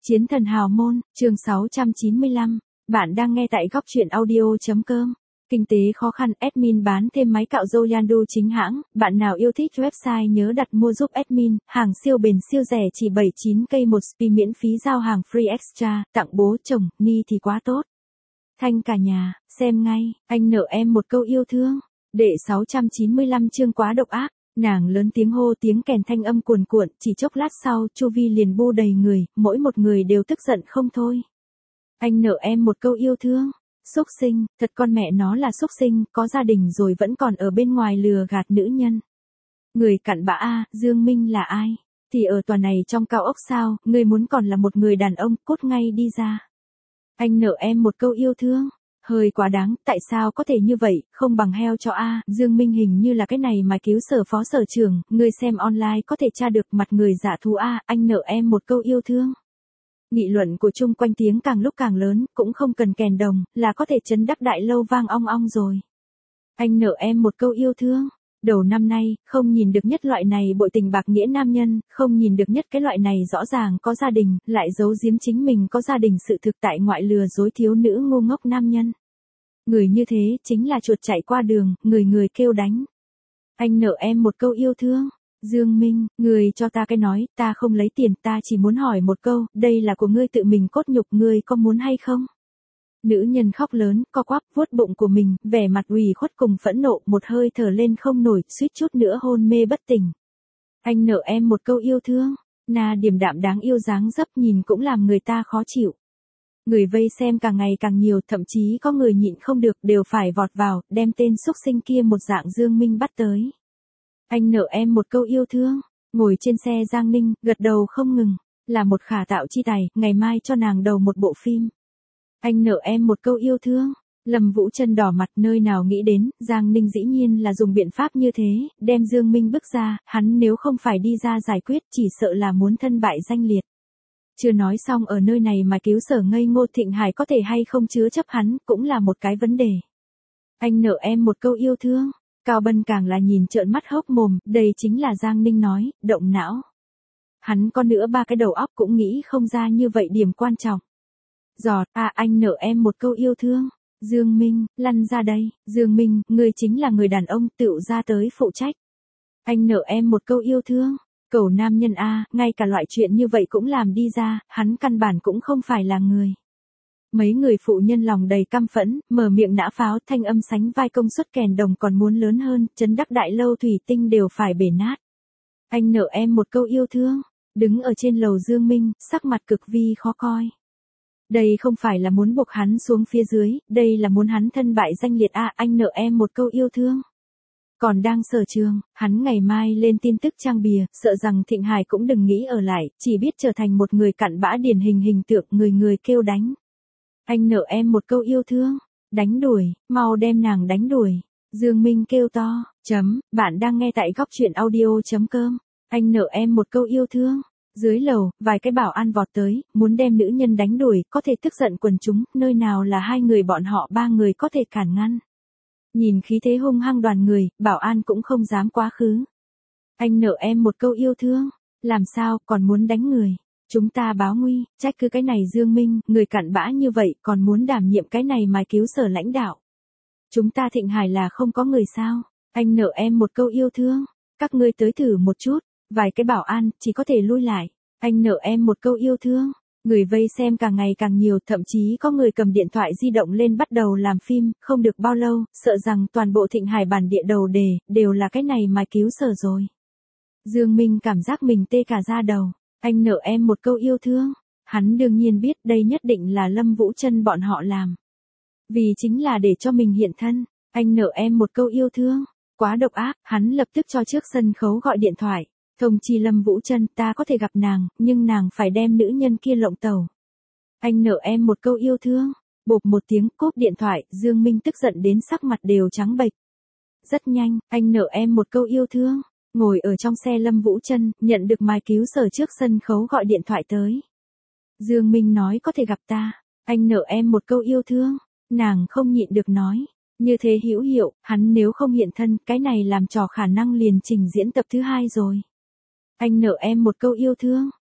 Chiến thần hào môn, chương 695. Bạn đang nghe tại góc truyện audio.com. Kinh tế khó khăn, admin bán thêm máy cạo râu Yandu chính hãng. Bạn nào yêu thích website nhớ đặt mua giúp admin. Hàng siêu bền siêu rẻ chỉ 79k một spi, miễn phí giao hàng free extra. Tặng bố chồng, ni thì quá tốt. Thanh cả nhà, xem ngay. Anh nợ em một câu yêu thương. Đệ 695 chương quá độc ác. Nàng lớn tiếng hô, tiếng kèn thanh âm cuồn cuộn, chỉ chốc lát sau, chu vi liền bu đầy người, mỗi một người đều tức giận không thôi. Anh nợ em một câu yêu thương. Xúc sinh, thật con mẹ nó là xúc sinh, có gia đình rồi vẫn còn ở bên ngoài lừa gạt nữ nhân. Người cặn bã a, Dương Minh là ai? Thì ở tòa này trong cao ốc sao, người muốn còn là một người đàn ông, cút ngay đi ra. Anh nợ em một câu yêu thương. Hơi quá đáng, tại sao có thể như vậy, không bằng heo cho a. Dương Minh hình như là cái này mà cứu sở phó sở trưởng, người xem online có thể tra được mặt người giả thú a. Anh nợ em một câu yêu thương. Nghị luận của chung quanh tiếng càng lúc càng lớn, cũng không cần kèn đồng, là có thể chấn đắc đại lâu vang ong ong rồi. Anh nợ em một câu yêu thương. Đầu năm nay, không nhìn được nhất loại này bội tình bạc nghĩa nam nhân, không nhìn được nhất cái loại này rõ ràng có gia đình, lại giấu giếm chính mình có gia đình sự thực tại ngoại lừa dối thiếu nữ ngu ngốc nam nhân. Người như thế, chính là chuột chạy qua đường, người kêu đánh. Anh nợ em một câu yêu thương. Dương Minh, người cho ta cái nói, ta không lấy tiền, ta chỉ muốn hỏi một câu, đây là của ngươi tự mình cốt nhục, ngươi có muốn hay không? Nữ nhân khóc lớn, co quắp, vuốt bụng của mình, vẻ mặt ủy khuất cùng phẫn nộ, một hơi thở lên không nổi, suýt chút nữa hôn mê bất tỉnh. Anh nợ em một câu yêu thương. Na điềm đạm đáng yêu dáng dấp nhìn cũng làm người ta khó chịu. Người vây xem càng ngày càng nhiều, thậm chí có người nhịn không được đều phải vọt vào, đem tên xúc sinh kia một dạng Dương Minh bắt tới. Anh nợ em một câu yêu thương. Ngồi trên xe Giang Ninh, gật đầu không ngừng, là một khả tạo chi tài, ngày mai cho nàng đầu một bộ phim. Anh nợ em một câu yêu thương. Lâm Vũ Trân đỏ mặt, nơi nào nghĩ đến, Giang Ninh dĩ nhiên là dùng biện pháp như thế, đem Dương Minh bức ra, hắn nếu không phải đi ra giải quyết chỉ sợ là muốn thân bại danh liệt. Chưa nói xong ở nơi này mà cứu sở ngây ngô Thịnh Hải có thể hay không chứa chấp hắn, cũng là một cái vấn đề. Anh nợ em một câu yêu thương. Cao Bân càng là nhìn trợn mắt hốc mồm, đây chính là Giang Ninh nói, động não. Hắn có nữa ba cái đầu óc cũng nghĩ không ra như vậy điểm quan trọng. Giọt, anh nợ em một câu yêu thương. Dương Minh, lăn ra đây. Dương Minh, ngươi chính là người đàn ông, tựu ra tới phụ trách. Anh nợ em một câu yêu thương. Cẩu nam nhân ngay cả loại chuyện như vậy cũng làm đi ra, hắn căn bản cũng không phải là người. Mấy người phụ nhân lòng đầy căm phẫn, mở miệng nã pháo, thanh âm sánh vai công suất kèn đồng còn muốn lớn hơn, chấn đắc đại lâu thủy tinh đều phải bể nát. Anh nợ em một câu yêu thương. Đứng ở trên lầu Dương Minh, sắc mặt cực vi khó coi. Đây không phải là muốn buộc hắn xuống phía dưới, đây là muốn hắn thân bại danh liệt anh nợ em một câu yêu thương. Còn đang sở trường, hắn ngày mai lên tin tức trang bìa, sợ rằng Thịnh Hải cũng đừng nghĩ ở lại, chỉ biết trở thành một người cặn bã điển hình hình tượng người kêu đánh. Anh nợ em một câu yêu thương. Đánh đuổi, mau đem nàng đánh đuổi. Dương Minh kêu to. Bạn đang nghe tại góc truyện audio.com. Anh nợ em một câu yêu thương. Dưới lầu, vài cái bảo an vọt tới, muốn đem nữ nhân đánh đuổi, có thể tức giận quần chúng, nơi nào là hai người bọn họ ba người có thể cản ngăn. Nhìn khí thế hung hăng đoàn người, bảo an cũng không dám quá khứ. Anh nợ em một câu yêu thương. Làm sao, còn muốn đánh người? Chúng ta báo nguy, trách cứ cái này Dương Minh, người cặn bã như vậy, còn muốn đảm nhiệm cái này mà cứu sở lãnh đạo. Chúng ta Thịnh Hải là không có người sao? Anh nợ em một câu yêu thương. Các ngươi tới thử một chút, vài cái bảo an, chỉ có thể lui lại. Anh nợ em một câu yêu thương. Người vây xem càng ngày càng nhiều, thậm chí có người cầm điện thoại di động lên bắt đầu làm phim, không được bao lâu, sợ rằng toàn bộ Thịnh Hải bản địa đầu đề, đều là cái này mà cứu sở rồi. Dương Minh cảm giác mình tê cả da đầu. Anh nợ em một câu yêu thương. Hắn đương nhiên biết đây nhất định là Lâm Vũ Trân bọn họ làm. Vì chính là để cho mình hiện thân. Anh nợ em một câu yêu thương. Quá độc ác, hắn lập tức cho trước sân khấu gọi điện thoại. Thông chi Lâm Vũ Trân, ta có thể gặp nàng, nhưng nàng phải đem nữ nhân kia lộng tẩu. Anh nợ em một câu yêu thương. Bộp một tiếng cúp điện thoại, Dương Minh tức giận đến sắc mặt đều trắng bệch. Rất nhanh, anh nợ em một câu yêu thương. Ngồi ở trong xe Lâm Vũ Trân, nhận được mai cứu sở trước sân khấu gọi điện thoại tới. Dương Minh nói có thể gặp ta. Anh nợ em một câu yêu thương. Nàng không nhịn được nói. Như thế hữu hiệu, hắn nếu không hiện thân, cái này làm trò khả năng liền trình diễn tập thứ 2 rồi. Anh nợ em một câu yêu thương.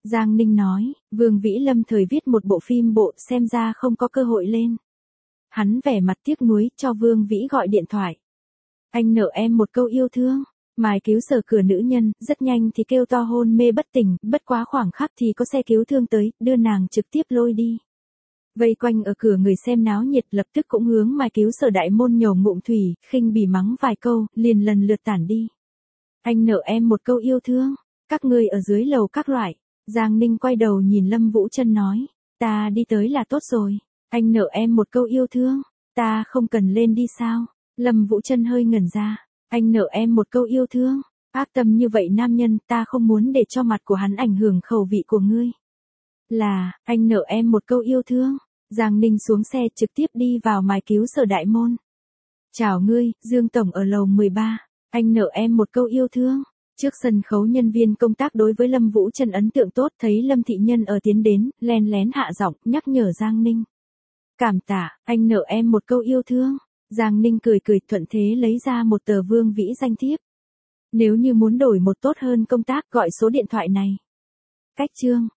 Giang Ninh nói, Vương Vĩ Lâm thời viết một bộ phim bộ xem ra không có cơ hội lên. Hắn vẻ mặt tiếc nuối cho Vương Vĩ gọi điện thoại. Anh nợ em một câu yêu thương. Mai cứu sở cửa nữ nhân, rất nhanh thì kêu to hôn mê bất tỉnh, bất quá khoảng khắc thì có xe cứu thương tới, đưa nàng trực tiếp lôi đi. Vây quanh ở cửa người xem náo nhiệt lập tức cũng hướng Mai cứu sở đại môn nhổ ngụm thủy, khinh bỉ mắng vài câu, liền lần lượt tản đi. Anh nợ em một câu yêu thương. Các ngươi ở dưới lầu các loại. Giang Ninh quay đầu nhìn Lâm Vũ Trân nói. Ta đi tới là tốt rồi. Anh nợ em một câu yêu thương. Ta không cần lên đi sao? Lâm Vũ Trân hơi ngẩn ra. Anh nợ em một câu yêu thương. Ác tâm như vậy nam nhân, ta không muốn để cho mặt của hắn ảnh hưởng khẩu vị của ngươi. Là, anh nợ em một câu yêu thương. Giang Ninh xuống xe trực tiếp đi vào Mai cứu sở đại môn. Chào ngươi, Dương Tổng ở lầu 13. Anh nợ em một câu yêu thương. Trước sân khấu nhân viên công tác đối với Lâm Vũ Trân ấn tượng tốt, thấy Lâm thị nhân ở tiến đến, len lén hạ giọng nhắc nhở Giang Ninh. Cảm tạ, anh nợ em một câu yêu thương. Giang Ninh cười cười thuận thế lấy ra một tờ Vương Vĩ danh thiếp. Nếu như muốn đổi một tốt hơn công tác gọi số điện thoại này. Cách chương